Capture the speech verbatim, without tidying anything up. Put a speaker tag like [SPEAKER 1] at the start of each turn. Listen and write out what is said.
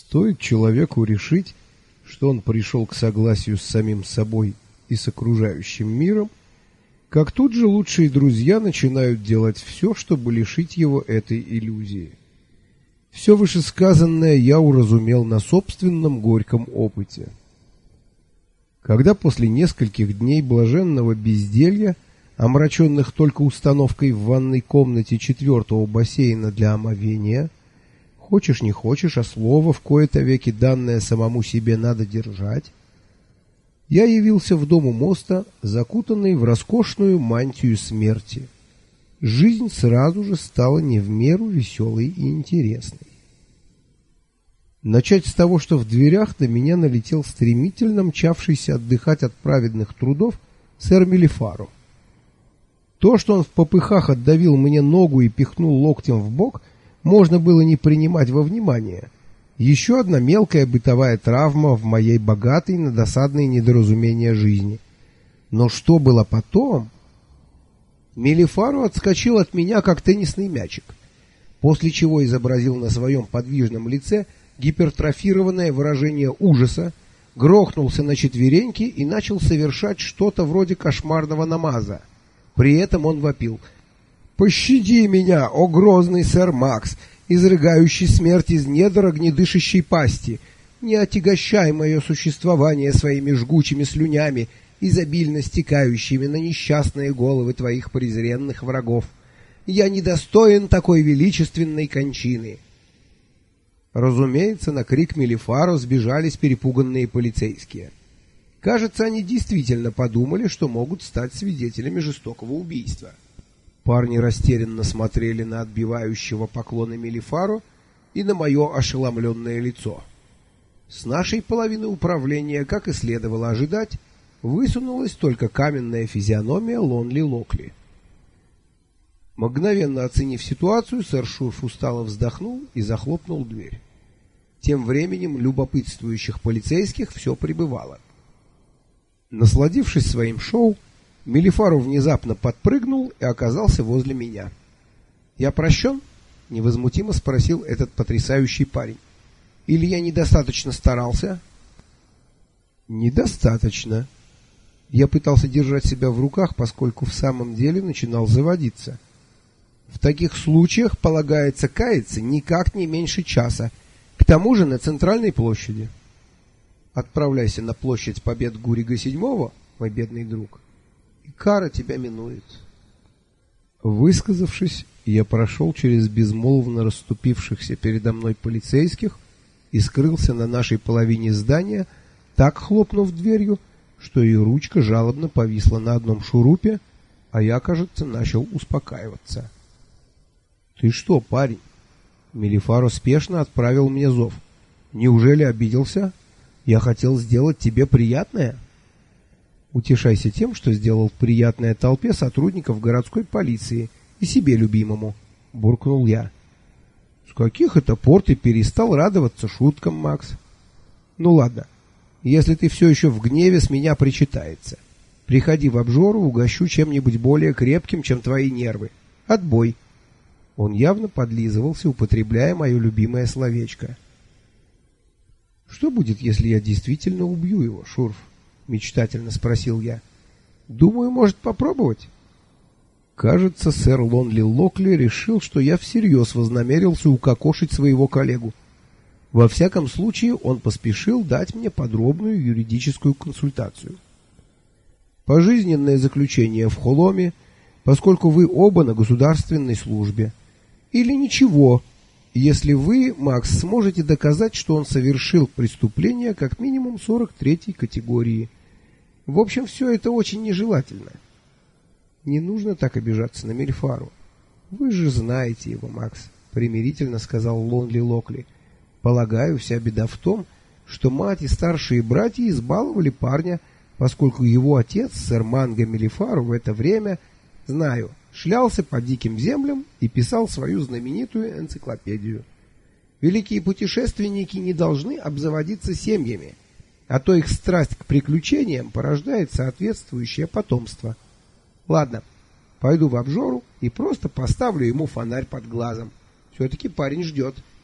[SPEAKER 1] Стоит человеку решить, что он пришел к согласию с самим собой и с окружающим миром, как тут же лучшие друзья начинают делать все, чтобы лишить его этой иллюзии. Все вышесказанное я уразумел на собственном горьком опыте. Когда после нескольких дней блаженного безделья, омраченных только установкой в ванной комнате четвертого бассейна для омовения, хочешь не хочешь, а слово в кои-то веки данное самому себе надо держать, я явился в дом у моста, закутанный в роскошную мантию смерти. Жизнь сразу же стала не в меру веселой и интересной. Начать с того, что в дверях на меня налетел стремительно мчавшийся отдыхать от праведных трудов сэр Мелифаро. То, что он в попыхах отдавил мне ногу и пихнул локтем в бок, можно было не принимать во внимание. Еще одна мелкая бытовая травма в моей богатой на досадные недоразумения жизни. Но что было потом? Мелифаро отскочил от меня, как теннисный мячик, после чего изобразил на своем подвижном лице гипертрофированное выражение ужаса, грохнулся на четвереньки и начал совершать что-то вроде кошмарного намаза. При этом он вопил: «Пощади меня, о грозный сэр Макс, изрыгающий смерть из недр огнедышащей пасти! Не отягощай мое существование своими жгучими слюнями, изобильно стекающими на несчастные головы твоих презренных врагов! Я недостоин такой величественной кончины!» Разумеется, на крик Мелифаро сбежались перепуганные полицейские. Кажется, они действительно подумали, что могут стать свидетелями жестокого убийства. Парни растерянно смотрели на отбивающего поклоны Мелифаро и на мое ошеломленное лицо. С нашей половины управления, как и следовало ожидать, высунулась только каменная физиономия Лонли Локли. Мгновенно оценив ситуацию, сэр Шурф устало вздохнул и захлопнул дверь. Тем временем любопытствующих полицейских все прибывало. Насладившись своим шоу, Мелифаро внезапно подпрыгнул и оказался возле меня. «Я прощен?» — невозмутимо спросил этот потрясающий парень. «Или я недостаточно старался?» «Недостаточно». Я пытался держать себя в руках, поскольку в самом деле начинал заводиться. «В таких случаях полагается каяться никак не меньше часа, к тому же на центральной площади. Отправляйся на площадь Побед Гурига седьмого, мой бедный друг, и кара тебя минует». Высказавшись, я прошел через безмолвно расступившихся передо мной полицейских и скрылся на нашей половине здания, так хлопнув дверью, что ее ручка жалобно повисла на одном шурупе, а я, кажется, начал успокаиваться. «Ты что, парень?» Мелифаро спешно отправил мне зов. «Неужели обиделся? Я хотел сделать тебе приятное?» «Утешайся тем, что сделал приятное толпе сотрудников городской полиции и себе любимому», — буркнул я. «С каких это пор ты перестал радоваться шуткам, Макс?» «Ну ладно, если ты все еще в гневе, с меня причитается. Приходи в обжору, угощу чем-нибудь более крепким, чем твои нервы. Отбой». Он явно подлизывался, употребляя мое любимое словечко. «Что будет, если я действительно убью его, Шурф?» — мечтательно спросил я. «Думаю, может попробовать». Кажется, сэр Лонли Локли решил, что я всерьез вознамерился укокошить своего коллегу. Во всяком случае, он поспешил дать мне подробную юридическую консультацию. «Пожизненное заключение в Холоме, поскольку вы оба на государственной службе. Или ничего, если вы, Макс, сможете доказать, что он совершил преступление как минимум сорок третьей категории. В общем, все это очень нежелательно». «Не нужно так обижаться на Мелифаро. Вы же знаете его, Макс», — примирительно сказал Лонли Локли. «Полагаю, вся беда в том, что мать и старшие братья избаловали парня, поскольку его отец, сэр Манго Мелифаро, в это время, знаю, шлялся по диким землям и писал свою знаменитую энциклопедию. Великие путешественники не должны обзаводиться семьями, а то их страсть к приключениям порождает соответствующее потомство. Ладно, пойду в обжору и просто поставлю ему фонарь под глазом. Все-таки парень ждет».